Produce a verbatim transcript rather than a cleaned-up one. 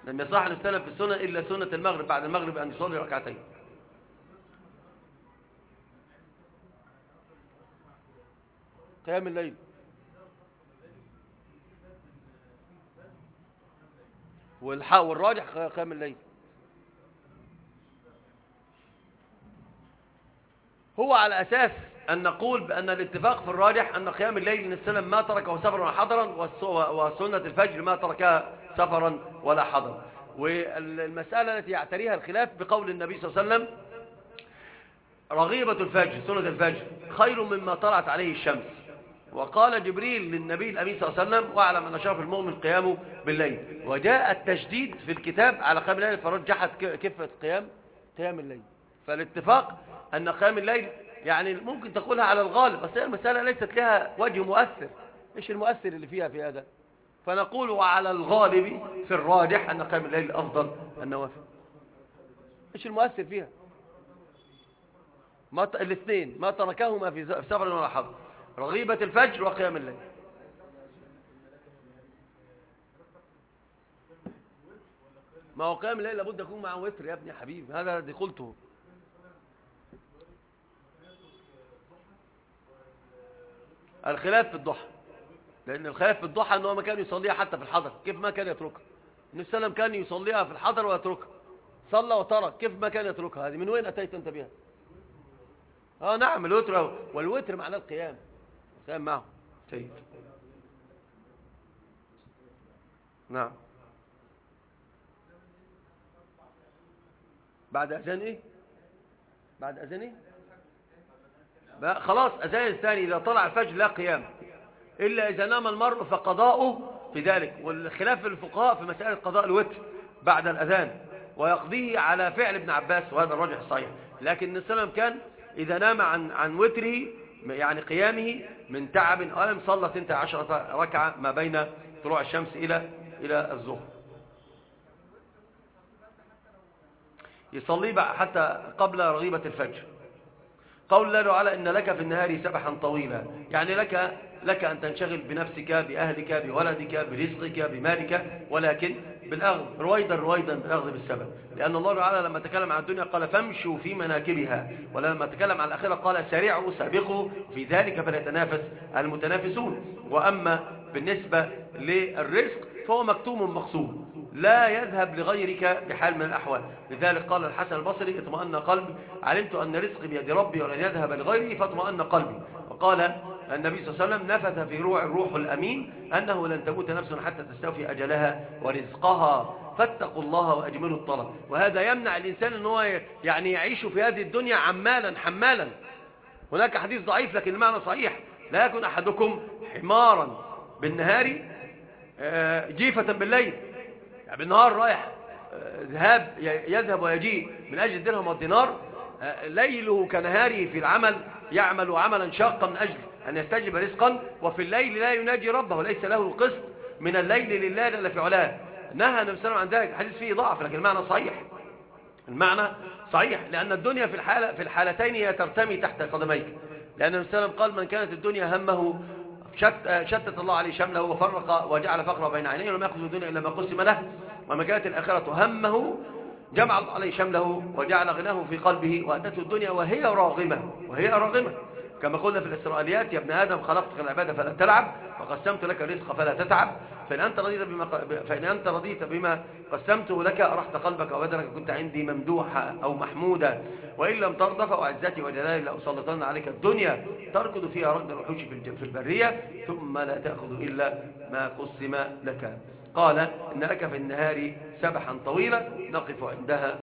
لم يصح أن يستلم في السنة إلا سنة المغرب، بعد المغرب أن يصلي ركعتين. قيام الليل والحق والراجح قيام الليل. هو على أساس أن نقول بأن الاتفاق في الراجح أن قيام الليل من السلم ما تركه سفرا ولا حضرا، وسنة الفجر ما تركها سفرا ولا حضرا. والمسألة التي يعتريها الخلاف بقول النبي صلى الله عليه وسلم رغيبة الفجر سنة الفجر خير مما طلعت عليه الشمس. وقال جبريل للنبي الأمين صلى الله عليه وسلم واعلم أن شرف المؤمن قيامه بالليل. وجاء التشديد في الكتاب على قيام الليل فرجحت كفة قيام قيام الليل. فالاتفاق أن قيام الليل يعني ممكن تقولها على الغالب، بس هي المسألة ليست لها وجه مؤثر. إيش المؤثر اللي فيها في هذا؟ فنقول وعلى الغالب في الراجح أن قيام الليل أفضل النوافل. إيش المؤثر فيها؟ ما ت... الاثنين ما تركهما في سفر ولا حضر، رغيبة الفجر وقيام الليل. ما هو قيام الليل لابد يكون معه وتر يا ابني حبيبي، هذا الذي قلته. الخلاف في الضحى، لأن الخلاف في الضحى أنه ما كان يصليها حتى في الحضر كيف ما كان يتركها. النبي صلى الله عليه وسلم كان يصليها في الحضر ويتركها، صلى وترك كيف ما كان يتركها. هذه من وين أتيت أنت بها؟ آه نعم الوتر، والوتر معناه القيام، القيام معه. سيد نعم. بعد أذان إيه؟ بعد أذان إيه؟ بقى خلاص أذان الثاني إذا طلع الفجر لا قيام إلا إذا نام المرء فقضاؤه في ذلك. والخلاف الفقهاء في مسألة قضاء الوتر بعد الأذان، ويقضيه على فعل ابن عباس وهذا الراجح الصحيح. لكن النبي صلى الله عليه وسلم كان إذا نام عن عن وتره يعني قيامه من تعب ألم صلى اثنتي عشرة ركعة ما بين طلوع الشمس إلى إلى الظهر. يصلي حتى قبل رغيبة الفجر. قول الله تعالى إن لك في النهار سبحا طويلا، يعني لك لك أن تنشغل بنفسك بأهلك بولدك برزقك بمالك، ولكن بالأخذ رويدا رويدا بالأخذ بالسبب. لأن الله تعالى لما تكلم عن الدنيا قال فامشوا في مناكبها، ولما تكلم عن الآخرة قال سارعوا سابقوا في ذلك فليتنافس المتنافسون. وأما بالنسبة للرزق فهو مكتوم مقسوم لا يذهب لغيرك بحال من الأحوال. لذلك قال الحسن البصري اطمأن قلبي علمت أن رزقي بيد ربي ولن يذهب لغيري فاطمأن قلبي. وقال النبي صلى الله عليه وسلم نفث في روح الروح الأمين أنه لن تموت نفس حتى تستوفي أجلها ورزقها فاتقوا الله وأجملوا الطلب. وهذا يمنع الإنسان أنه يعني يعيش في هذه الدنيا عمالا حمالا. هناك حديث ضعيف لكن المعنى صحيح لا يكون أحدكم حمارا بالنهار جيفة بالليل، يعني بالنهار رايح ذهاب يذهب ويجيء من أجل الدرهم والدينار، ليله كنهاره في العمل يعمل عملا شاقا من أجل أن يستجلب رزقا، وفي الليل لا يناجي ربه ليس له القسط من الليل لله جل في علاه. نهى النبي صلى الله عليه وسلم عن ذلك. الحديث فيه ضعف لكن المعنى صحيح، المعنى صحيح لأن الدنيا في الحالة في الحالتين هي ترتمي تحت قدميك. لأن النبي صلى الله عليه وسلم قال من كانت الدنيا همه شت شتت الله عليه شمله وفرق وجعل فقره بين عينيه ولم يأخذ الدنيا إلا ما قسم له. وما كانت الآخرة همه جمع الله عليه شمله وجعل غناه في قلبه وأتته الدنيا وهي راغمة وهي راغمة كما قلنا في الإسرائيليات يا ابن آدم خلقتك العبادة فلا تلعب وقسمت لك الرزق فلا تتعب فإن أنت رضيت بما فإن أنت رضيت بما قسمته لك أرحت قلبك وبدنك كنت عندي ممدوحا أو محمودا وإن لم ترضى فأعزتي وجلالي لأسلطن عليك الدنيا تركض فيها ركض الوحوش في البرية ثم لا تأخذ إلا ما قسم لك. قال إن لك في النهار سبحا طويلا. نقف عندها